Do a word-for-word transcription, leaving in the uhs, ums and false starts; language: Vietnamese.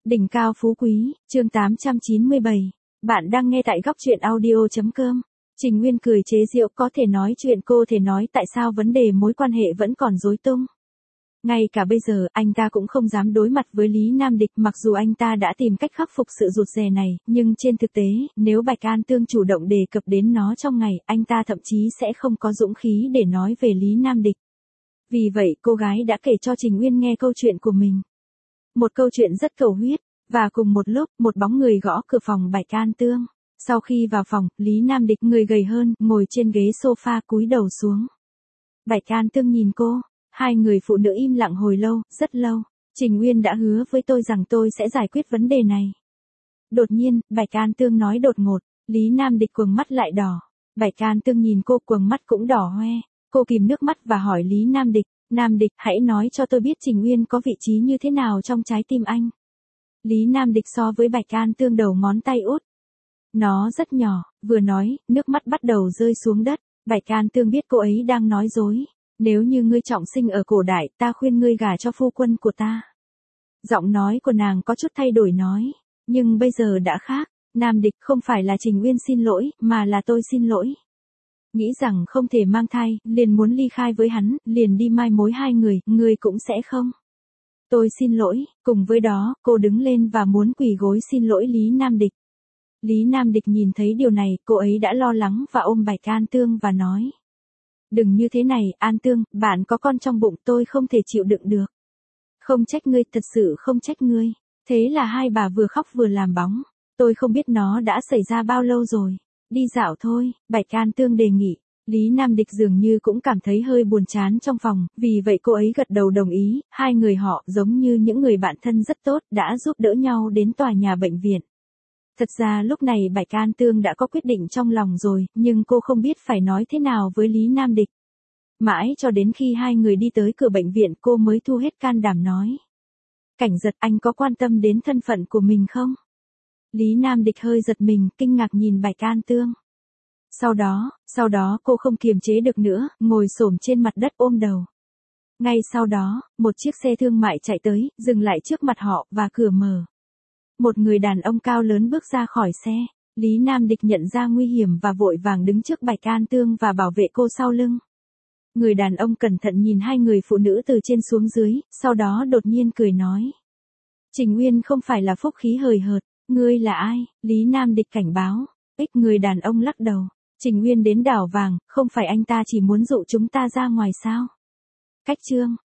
Đỉnh cao phú quý, chương tám trăm chín mươi bảy. Bạn đang nghe tại góc truyện audio.com. Trình Nguyên cười chế giễu, có thể nói chuyện cô thể nói tại sao vấn đề mối quan hệ vẫn còn rối tung. Ngay cả bây giờ, anh ta cũng không dám đối mặt với Lý Nam Địch, mặc dù anh ta đã tìm cách khắc phục sự rụt rè này, nhưng trên thực tế, nếu Bạch An Tương chủ động đề cập đến nó trong ngày, anh ta thậm chí sẽ không có dũng khí để nói về Lý Nam Địch. Vì vậy, cô gái đã kể cho Trình Nguyên nghe câu chuyện của mình. Một câu chuyện rất cầu huyết, và cùng một lúc, một bóng người gõ cửa phòng Bạch An Tương. Sau khi vào phòng, Lý Nam Địch, người gầy hơn, ngồi trên ghế sofa cúi đầu xuống. Bạch An Tương nhìn cô, hai người phụ nữ im lặng hồi lâu, rất lâu. Trình Nguyên đã hứa với tôi rằng tôi sẽ giải quyết vấn đề này. Đột nhiên, Bạch An Tương nói đột ngột, Lý Nam Địch quầng mắt lại đỏ. Bạch An Tương nhìn cô, quầng mắt cũng đỏ hoe. Cô kìm nước mắt và hỏi Lý Nam Địch, Nam Địch, hãy nói cho tôi biết Trình Nguyên có vị trí như thế nào trong trái tim anh. Lý Nam Địch so với Bạch An Tương đầu ngón tay út. Nó rất nhỏ, vừa nói, nước mắt bắt đầu rơi xuống đất. Bạch An Tương biết cô ấy đang nói dối. Nếu như ngươi trọng sinh ở cổ đại, ta khuyên ngươi gả cho phu quân của ta. Giọng nói của nàng có chút thay đổi nói. Nhưng bây giờ đã khác. Nam Địch, không phải là Trình Nguyên xin lỗi, mà là tôi xin lỗi. Nghĩ rằng không thể mang thai, liền muốn ly khai với hắn, liền đi mai mối hai người, ngươi cũng sẽ không. Tôi xin lỗi, cùng với đó, cô đứng lên và muốn quỳ gối xin lỗi Lý Nam Địch. Lý Nam Địch nhìn thấy điều này, cô ấy đã lo lắng và ôm Bạch An Tương và nói. Đừng như thế này, An Tương, bạn có con trong bụng, tôi không thể chịu đựng được. Không trách ngươi, thật sự không trách ngươi. Thế là hai bà vừa khóc vừa làm bóng. Tôi không biết nó đã xảy ra bao lâu rồi. Đi dạo thôi, Bạch An Tương đề nghị. Lý Nam Địch dường như cũng cảm thấy hơi buồn chán trong phòng, vì vậy cô ấy gật đầu đồng ý, hai người họ giống như những người bạn thân rất tốt, đã giúp đỡ nhau đến tòa nhà bệnh viện. Thật ra lúc này Bạch An Tương đã có quyết định trong lòng rồi, nhưng cô không biết phải nói thế nào với Lý Nam Địch. Mãi cho đến khi hai người đi tới cửa bệnh viện cô mới thu hết can đảm nói. Cảnh Giật, anh có quan tâm đến thân phận của mình không? Lý Nam Địch hơi giật mình, kinh ngạc nhìn Bạch An Tương. Sau đó, sau đó cô không kiềm chế được nữa, ngồi xổm trên mặt đất ôm đầu. Ngay sau đó, một chiếc xe thương mại chạy tới, dừng lại trước mặt họ, và cửa mở. Một người đàn ông cao lớn bước ra khỏi xe. Lý Nam Địch nhận ra nguy hiểm và vội vàng đứng trước Bạch An Tương và bảo vệ cô sau lưng. Người đàn ông cẩn thận nhìn hai người phụ nữ từ trên xuống dưới, sau đó đột nhiên cười nói. Trình Nguyên không phải là phúc khí hời hợt, ngươi là ai? Lý Nam Địch cảnh báo. Ích, người đàn ông lắc đầu. Trình Nguyên đến đảo vàng, không phải anh ta chỉ muốn dụ chúng ta ra ngoài sao? Cách chương.